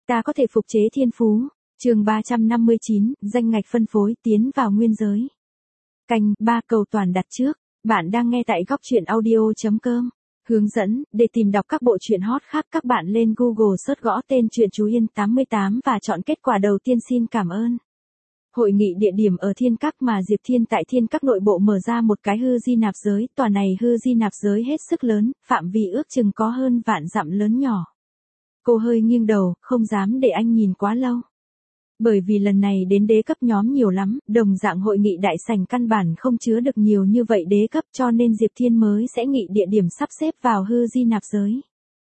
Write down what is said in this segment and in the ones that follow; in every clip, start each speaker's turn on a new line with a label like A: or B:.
A: Ta có thể phục chế thiên phú. Chương 359, danh ngạch phân phối tiến vào nguyên giới. Canh 3 cầu toàn đặt trước. Bạn đang nghe tại góc truyện audio.com. Hướng dẫn, để tìm đọc các bộ truyện hot khác các bạn lên Google search gõ tên truyện Chú Yên 88 và chọn kết quả đầu tiên. Xin cảm ơn. Hội nghị địa điểm ở Thiên Các mà Diệp Thiên tại Thiên Các nội bộ mở ra một cái hư di nạp giới. Tòa này hư di nạp giới hết sức lớn, phạm vi ước chừng có hơn vạn dặm lớn nhỏ. Cô hơi nghiêng đầu, không dám để anh nhìn quá lâu. Bởi vì lần này đến đế cấp nhóm nhiều lắm, đồng dạng hội nghị đại sảnh căn bản không chứa được nhiều như vậy đế cấp cho nên Diệp Thiên mới sẽ nghị địa điểm sắp xếp vào hư di nạp giới.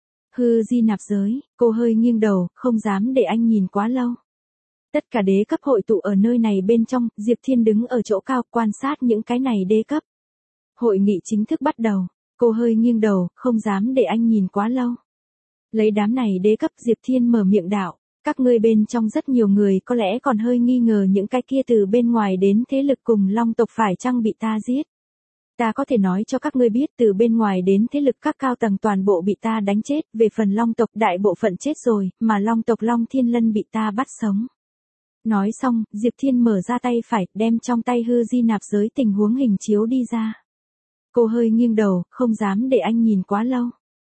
A: Hư di nạp giới, cô hơi nghiêng đầu, không dám để anh nhìn quá lâu. Tất cả đế cấp hội tụ ở nơi này bên trong, Diệp Thiên đứng ở chỗ cao quan sát những cái này đế cấp. Hội nghị chính thức bắt đầu, cô hơi nghiêng đầu, không dám để anh nhìn quá lâu. Lấy đám này đế cấp Diệp Thiên mở miệng đạo. Các ngươi bên trong rất nhiều người có lẽ còn hơi nghi ngờ những cái kia từ bên ngoài đến thế lực cùng Long tộc phải chăng bị ta giết. Ta có thể nói cho các ngươi biết từ bên ngoài đến thế lực các cao tầng toàn bộ bị ta đánh chết, về phần Long tộc đại bộ phận chết rồi, mà Long tộc Long Thiên Lân bị ta bắt sống. Nói xong, Diệp Thiên mở ra tay phải, đem trong tay hư di nạp giới tình huống hình chiếu đi ra. Cô hơi nghiêng đầu, không dám để anh nhìn quá lâu.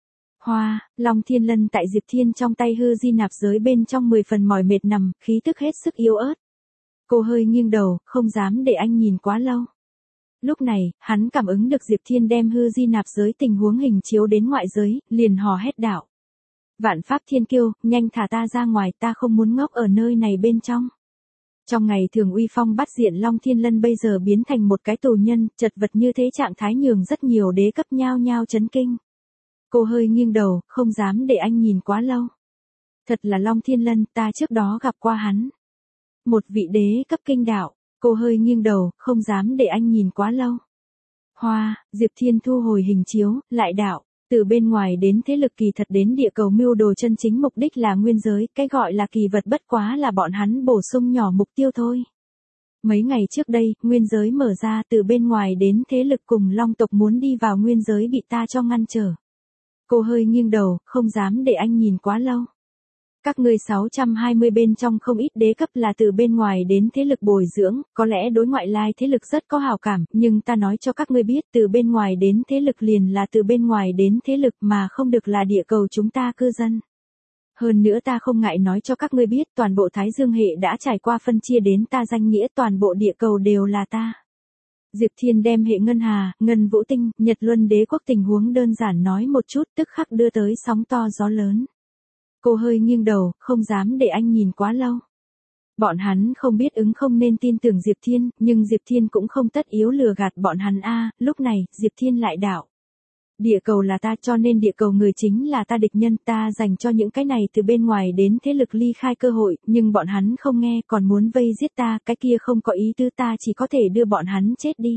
A: Hoa, Long Thiên Lân tại Diệp Thiên trong tay hư di nạp giới bên trong 10 phần mỏi mệt nằm, khí tức hết sức yếu ớt. Cô hơi nghiêng đầu, không dám để anh nhìn quá lâu. Lúc này, hắn cảm ứng được Diệp Thiên đem hư di nạp giới tình huống hình chiếu đến ngoại giới, liền hò hét đạo. Vạn Pháp Thiên Kiêu, nhanh thả ta ra ngoài, ta không muốn ngốc ở nơi này bên trong. Trong ngày thường uy phong bắt diện Long Thiên Lân bây giờ biến thành một cái tù nhân, chật vật như thế trạng thái nhường rất nhiều đế cấp nhao nhao chấn kinh. Cô hơi nghiêng đầu, không dám để anh nhìn quá lâu. Thật là Long Thiên Lân, ta trước đó gặp qua hắn. Một vị đế cấp kinh đạo, cô hơi nghiêng đầu, không dám để anh nhìn quá lâu. Hoa, Diệp Thiên thu hồi hình chiếu, lại đạo, từ bên ngoài đến thế lực kỳ thật đến địa cầu mưu đồ chân chính mục đích là nguyên giới, cái gọi là kỳ vật bất quá là bọn hắn bổ sung nhỏ mục tiêu thôi. Mấy ngày trước đây, nguyên giới mở ra từ bên ngoài đến thế lực cùng Long tộc muốn đi vào nguyên giới bị ta cho ngăn trở. Cô hơi nghiêng đầu, không dám để anh nhìn quá lâu. Các ngươi 620 bên trong không ít đế cấp là từ bên ngoài đến thế lực bồi dưỡng, có lẽ đối ngoại lai thế lực rất có hào cảm, nhưng ta nói cho các ngươi biết từ bên ngoài đến thế lực liền là từ bên ngoài đến thế lực mà không được là địa cầu chúng ta cư dân. Hơn nữa ta không ngại nói cho các ngươi biết toàn bộ Thái Dương hệ đã trải qua phân chia đến ta danh nghĩa toàn bộ địa cầu đều là ta. Diệp Thiên đem hệ Ngân Hà, Ngân Vũ Tinh, Nhật Luân đế quốc tình huống đơn giản nói một chút tức khắc đưa tới sóng to gió lớn. Cô hơi nghiêng đầu, không dám để anh nhìn quá lâu. Bọn hắn không biết ứng không nên tin tưởng Diệp Thiên, nhưng Diệp Thiên cũng không tất yếu lừa gạt bọn hắn lúc này, Diệp Thiên lại đạo. Địa cầu là ta cho nên địa cầu người chính là ta địch nhân, ta dành cho những cái này từ bên ngoài đến thế lực ly khai cơ hội, nhưng bọn hắn không nghe còn muốn vây giết ta, cái kia không có ý tứ ta chỉ có thể đưa bọn hắn chết đi.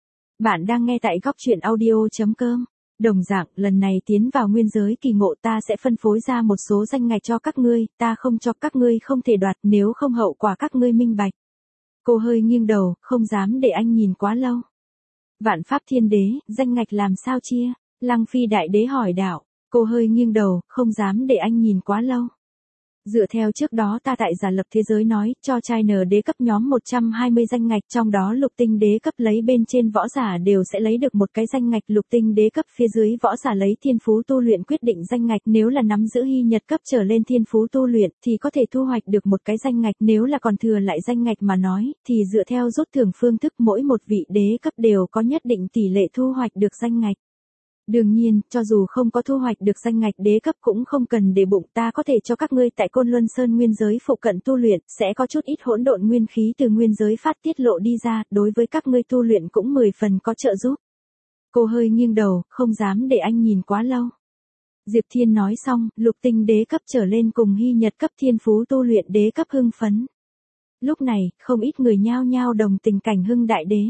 A: Bạn đang nghe tại góc truyện audio.com. Đồng dạng, lần này tiến vào nguyên giới kỳ ngộ ta sẽ phân phối ra một số danh ngạch cho các ngươi, ta không cho các ngươi không thể đoạt nếu không hậu quả các ngươi minh bạch. Cô hơi nghiêng đầu, không dám để anh nhìn quá lâu. Vạn Pháp Thiên Đế, danh ngạch làm sao chia? Lăng Phi Đại Đế hỏi đạo, cô hơi nghiêng đầu, không dám để anh nhìn quá lâu. Dựa theo trước đó ta tại giả lập thế giới nói, cho China đế cấp nhóm 120 danh ngạch trong đó lục tinh đế cấp lấy bên trên võ giả đều sẽ lấy được một cái danh ngạch lục tinh đế cấp phía dưới võ giả lấy thiên phú tu luyện quyết định danh ngạch nếu là nắm giữ hy nhật cấp trở lên thiên phú tu luyện thì có thể thu hoạch được một cái danh ngạch nếu là còn thừa lại danh ngạch mà nói thì dựa theo rút thưởng phương thức mỗi một vị đế cấp đều có nhất định tỷ lệ thu hoạch được danh ngạch. Đương nhiên, cho dù không có thu hoạch được danh ngạch đế cấp cũng không cần để bụng ta có thể cho các ngươi tại Côn Luân Sơn nguyên giới phụ cận tu luyện, sẽ có chút ít hỗn độn nguyên khí từ nguyên giới phát tiết lộ đi ra, đối với các ngươi tu luyện cũng 10 phần có trợ giúp. Cô hơi nghiêng đầu, không dám để anh nhìn quá lâu. Diệp Thiên nói xong, lục tinh đế cấp trở lên cùng hy nhật cấp thiên phú tu luyện đế cấp hưng phấn. Lúc này, không ít người nhao nhao đồng tình Cảnh Hưng Đại Đế.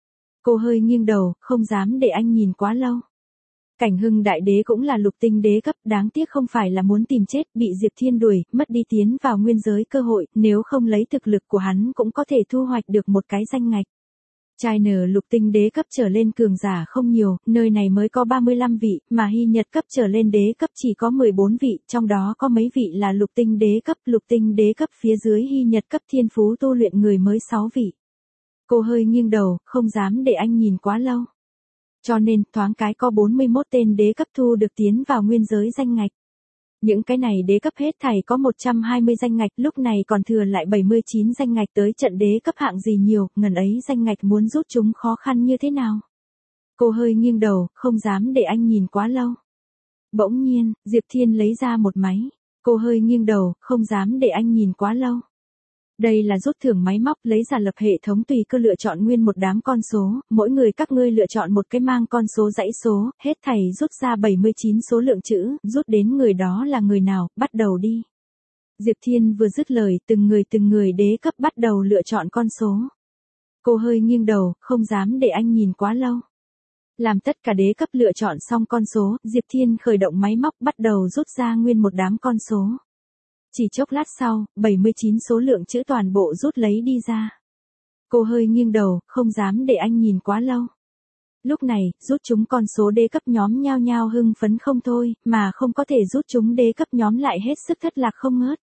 A: Cô hơi nghiêng đầu, không dám để anh nhìn quá lâu. Cảnh Hưng Đại Đế cũng là lục tinh đế cấp, đáng tiếc không phải là muốn tìm chết, bị Diệp Thiên đuổi, mất đi tiến vào nguyên giới cơ hội, nếu không lấy thực lực của hắn cũng có thể thu hoạch được một cái danh ngạch. China lục tinh đế cấp trở lên cường giả không nhiều, nơi này mới có 35 vị, mà Hy Nhật cấp trở lên đế cấp chỉ có 14 vị, trong đó có mấy vị là lục tinh đế cấp phía dưới Hy Nhật cấp thiên phú tu luyện người mới 6 vị. Cô hơi nghiêng đầu, không dám để anh nhìn quá lâu. Cho nên, thoáng cái có 41 tên đế cấp thu được tiến vào nguyên giới danh ngạch. Những cái này đế cấp hết thảy có 120 danh ngạch, lúc này còn thừa lại 79 danh ngạch, tới trận đế cấp hạng gì nhiều, ngần ấy danh ngạch muốn rút chúng khó khăn như thế nào. Cô hơi nghiêng đầu, không dám để anh nhìn quá lâu. Bỗng nhiên, Diệp Thiên lấy ra một máy. Cô hơi nghiêng đầu, không dám để anh nhìn quá lâu. Đây là rút thưởng máy móc, lấy giả lập hệ thống tùy cơ lựa chọn nguyên một đám con số, mỗi người các ngươi lựa chọn một cái mang con số dãy số, hết thảy rút ra 79 số lượng chữ, rút đến người đó là người nào, bắt đầu đi. Diệp Thiên vừa dứt lời, từng người đế cấp bắt đầu lựa chọn con số. Cô hơi nghiêng đầu, không dám để anh nhìn quá lâu. Làm tất cả đế cấp lựa chọn xong con số, Diệp Thiên khởi động máy móc bắt đầu rút ra nguyên một đám con số. Chỉ chốc lát sau, 79 số lượng chữ toàn bộ rút lấy đi ra. Cô hơi nghiêng đầu, không dám để anh nhìn quá lâu. Lúc này, rút chúng con số đế cấp nhóm nhao nhao hưng phấn không thôi, mà không có thể rút chúng đế cấp nhóm lại hết sức thất lạc không ngớt.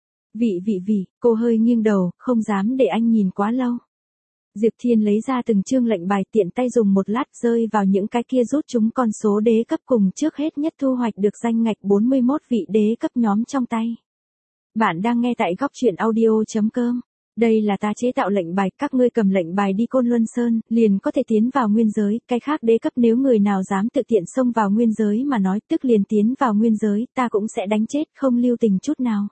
A: Cô hơi nghiêng đầu, không dám để anh nhìn quá lâu. Diệp Thiên lấy ra từng chương lệnh bài, tiện tay dùng một lát rơi vào những cái kia rút chúng con số đế cấp, cùng trước hết nhất thu hoạch được danh ngạch 41 vị đế cấp nhóm trong tay. Bạn đang nghe tại góc truyện audio.com. Đây là ta chế tạo lệnh bài, các ngươi cầm lệnh bài đi Côn Luân Sơn, liền có thể tiến vào nguyên giới, cái khác đế cấp nếu người nào dám tự tiện xông vào nguyên giới mà nói, tức liền tiến vào nguyên giới, ta cũng sẽ đánh chết, không lưu tình chút nào.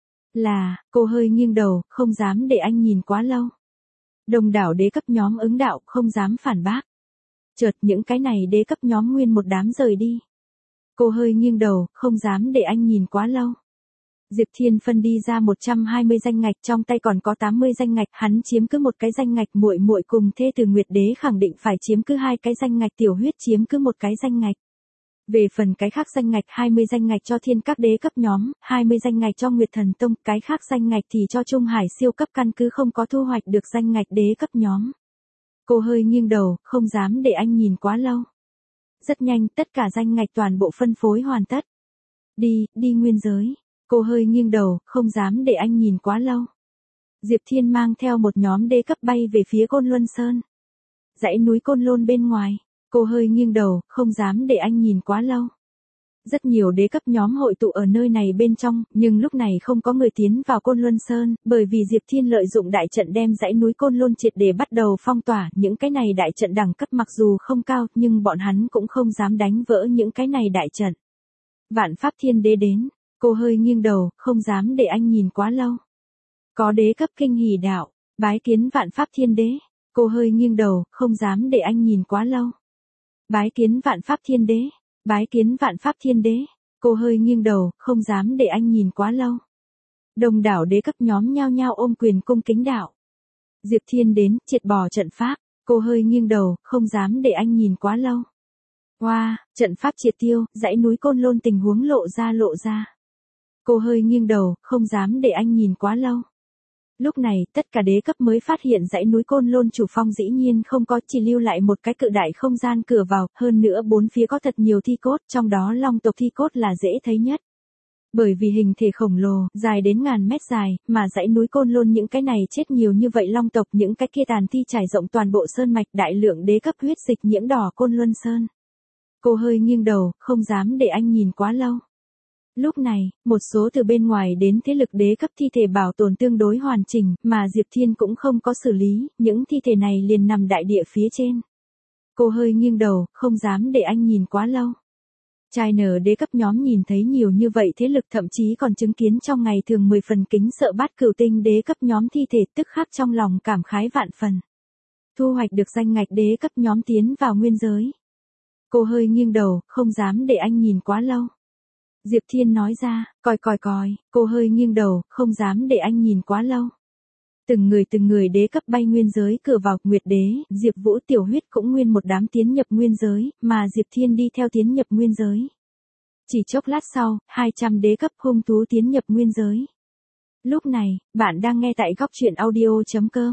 A: Cô hơi nghiêng đầu, không dám để anh nhìn quá lâu. Đông đảo đế cấp nhóm ứng đạo, không dám phản bác. Chợt những cái này đế cấp nhóm nguyên một đám rời đi. Cô hơi nghiêng đầu, không dám để anh nhìn quá lâu. Diệp Thiên phân đi ra 120 danh ngạch, trong tay còn có 80 danh ngạch, hắn chiếm cứ một cái danh ngạch, muội muội cùng thê từ Nguyệt Đế khẳng định phải chiếm cứ 2 cái danh ngạch, Tiểu Huyết chiếm cứ một cái danh ngạch. Về phần cái khác danh ngạch, 20 danh ngạch cho thiên các đế cấp nhóm, 20 danh ngạch cho Nguyệt Thần Tông, cái khác danh ngạch thì cho Trung Hải siêu cấp căn cứ không có thu hoạch được danh ngạch đế cấp nhóm. Cô hơi nghiêng đầu, không dám để anh nhìn quá lâu. Rất nhanh, tất cả danh ngạch toàn bộ phân phối hoàn tất. Đi nguyên giới. Cô hơi nghiêng đầu, không dám để anh nhìn quá lâu. Diệp Thiên mang theo một nhóm đế cấp bay về phía Côn Luân Sơn. Dãy núi Côn Lôn bên ngoài. Cô hơi nghiêng đầu, không dám để anh nhìn quá lâu. Rất nhiều đế cấp nhóm hội tụ ở nơi này bên trong, nhưng lúc này không có người tiến vào Côn Luân Sơn, bởi vì Diệp Thiên lợi dụng đại trận đem dãy núi Côn Lôn triệt để bắt đầu phong tỏa, những cái này đại trận đẳng cấp mặc dù không cao, nhưng bọn hắn cũng không dám đánh vỡ những cái này đại trận. Vạn Pháp Thiên Đế đến, cô hơi nghiêng đầu, không dám để anh nhìn quá lâu. Có đế cấp kinh hỉ đạo, bái kiến Vạn Pháp Thiên Đế, cô hơi nghiêng đầu, không dám để anh nhìn quá lâu. Bái kiến Vạn Pháp Thiên Đế. Bái kiến Vạn Pháp Thiên Đế, cô hơi nghiêng đầu, không dám để anh nhìn quá lâu. Đông đảo đế cấp nhóm nhao nhao ôm quyền cung kính đạo. Diệp Thiên đến, triệt bỏ trận pháp, cô hơi nghiêng đầu, không dám để anh nhìn quá lâu. Trận pháp triệt tiêu, dãy núi Côn Lôn tình huống lộ ra. Cô hơi nghiêng đầu, không dám để anh nhìn quá lâu. Lúc này, tất cả đế cấp mới phát hiện dãy núi Côn Lôn chủ phong dĩ nhiên không có, chỉ lưu lại một cái cự đại không gian cửa vào, hơn nữa bốn phía có thật nhiều thi cốt, trong đó long tộc thi cốt là dễ thấy nhất. Bởi vì hình thể khổng lồ, dài đến ngàn mét dài, mà dãy núi Côn Lôn những cái này chết nhiều như vậy long tộc, những cái kia tàn thi trải rộng toàn bộ sơn mạch, đại lượng đế cấp huyết dịch nhiễm đỏ Côn Luân Sơn. Cô hơi nghiêng đầu, không dám để anh nhìn quá lâu. Lúc này, một số từ bên ngoài đến thế lực đế cấp thi thể bảo tồn tương đối hoàn chỉnh, mà Diệp Thiên cũng không có xử lý, những thi thể này liền nằm đại địa phía trên. Cô hơi nghiêng đầu, không dám để anh nhìn quá lâu. China đế cấp nhóm nhìn thấy nhiều như vậy thế lực, thậm chí còn chứng kiến trong ngày thường 10 phần kính sợ Bát Cửu Tinh đế cấp nhóm thi thể, tức khắc trong lòng cảm khái vạn phần. Thu hoạch được danh ngạch đế cấp nhóm tiến vào nguyên giới. Cô hơi nghiêng đầu, không dám để anh nhìn quá lâu. Diệp Thiên nói ra, coi, cô hơi nghiêng đầu, không dám để anh nhìn quá lâu. Từng người đế cấp bay nguyên giới cửa vào, Nguyệt Đế, Diệp Vũ Tiểu Huyết cũng nguyên một đám tiến nhập nguyên giới, mà Diệp Thiên đi theo tiến nhập nguyên giới. Chỉ chốc lát sau, 200 đế cấp hung thú tiến nhập nguyên giới. Lúc này, bạn đang nghe tại góc truyện audio.com.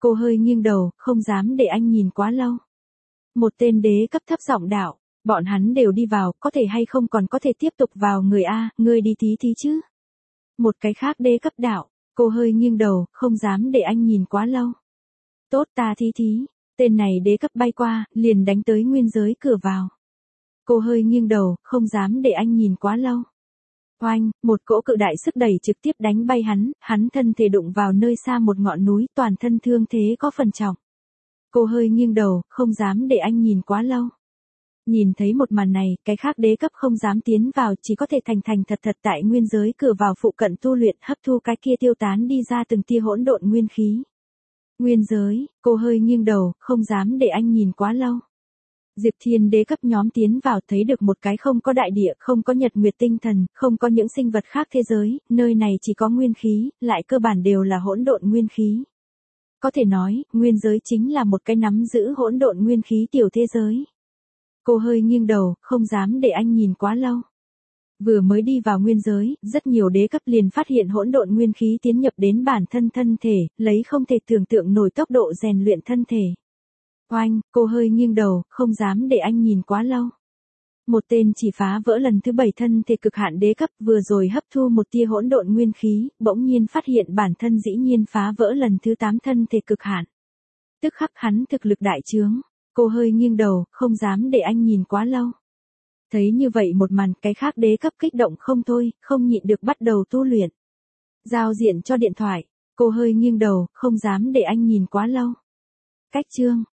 A: Cô hơi nghiêng đầu, không dám để anh nhìn quá lâu. Một tên đế cấp thấp giọng đạo, bọn hắn đều đi vào, có thể hay không còn có thể tiếp tục vào người A, ngươi đi tí chứ. Một cái khác đế cấp đạo, cô hơi nghiêng đầu, không dám để anh nhìn quá lâu. Tốt ta thí, tên này đế cấp bay qua, liền đánh tới nguyên giới cửa vào. Cô hơi nghiêng đầu, không dám để anh nhìn quá lâu. Oanh, một cỗ cự đại sức đẩy trực tiếp đánh bay hắn thân thể đụng vào nơi xa một ngọn núi, toàn thân thương thế có phần trọng. Cô hơi nghiêng đầu, không dám để anh nhìn quá lâu. Nhìn thấy một màn này, cái khác đế cấp không dám tiến vào, chỉ có thể thành thật tại nguyên giới cửa vào phụ cận tu luyện, hấp thu cái kia tiêu tán đi ra từng tia hỗn độn nguyên khí. Nguyên giới, cô hơi nghiêng đầu, không dám để anh nhìn quá lâu. Diệp Thiên đế cấp nhóm tiến vào, thấy được một cái không có đại địa, không có nhật nguyệt tinh thần, không có những sinh vật khác thế giới, nơi này chỉ có nguyên khí, lại cơ bản đều là hỗn độn nguyên khí. Có thể nói, nguyên giới chính là một cái nắm giữ hỗn độn nguyên khí tiểu thế giới. Cô hơi nghiêng đầu, không dám để anh nhìn quá lâu. Vừa mới đi vào nguyên giới, rất nhiều đế cấp liền phát hiện hỗn độn nguyên khí tiến nhập đến bản thân thể, lấy không thể tưởng tượng nổi tốc độ rèn luyện thân thể. Oanh, cô hơi nghiêng đầu, không dám để anh nhìn quá lâu. Một tên chỉ phá vỡ lần thứ 7 thân thể cực hạn đế cấp vừa rồi hấp thu một tia hỗn độn nguyên khí, bỗng nhiên phát hiện bản thân dĩ nhiên phá vỡ lần thứ 8 thân thể cực hạn. Tức khắc hắn thực lực đại trướng. Cô hơi nghiêng đầu, không dám để anh nhìn quá lâu. Thấy như vậy một màn, cái khác đế cấp kích động không thôi, không nhịn được bắt đầu tu luyện. Giao diện cho điện thoại, cô hơi nghiêng đầu, không dám để anh nhìn quá lâu. Cách chương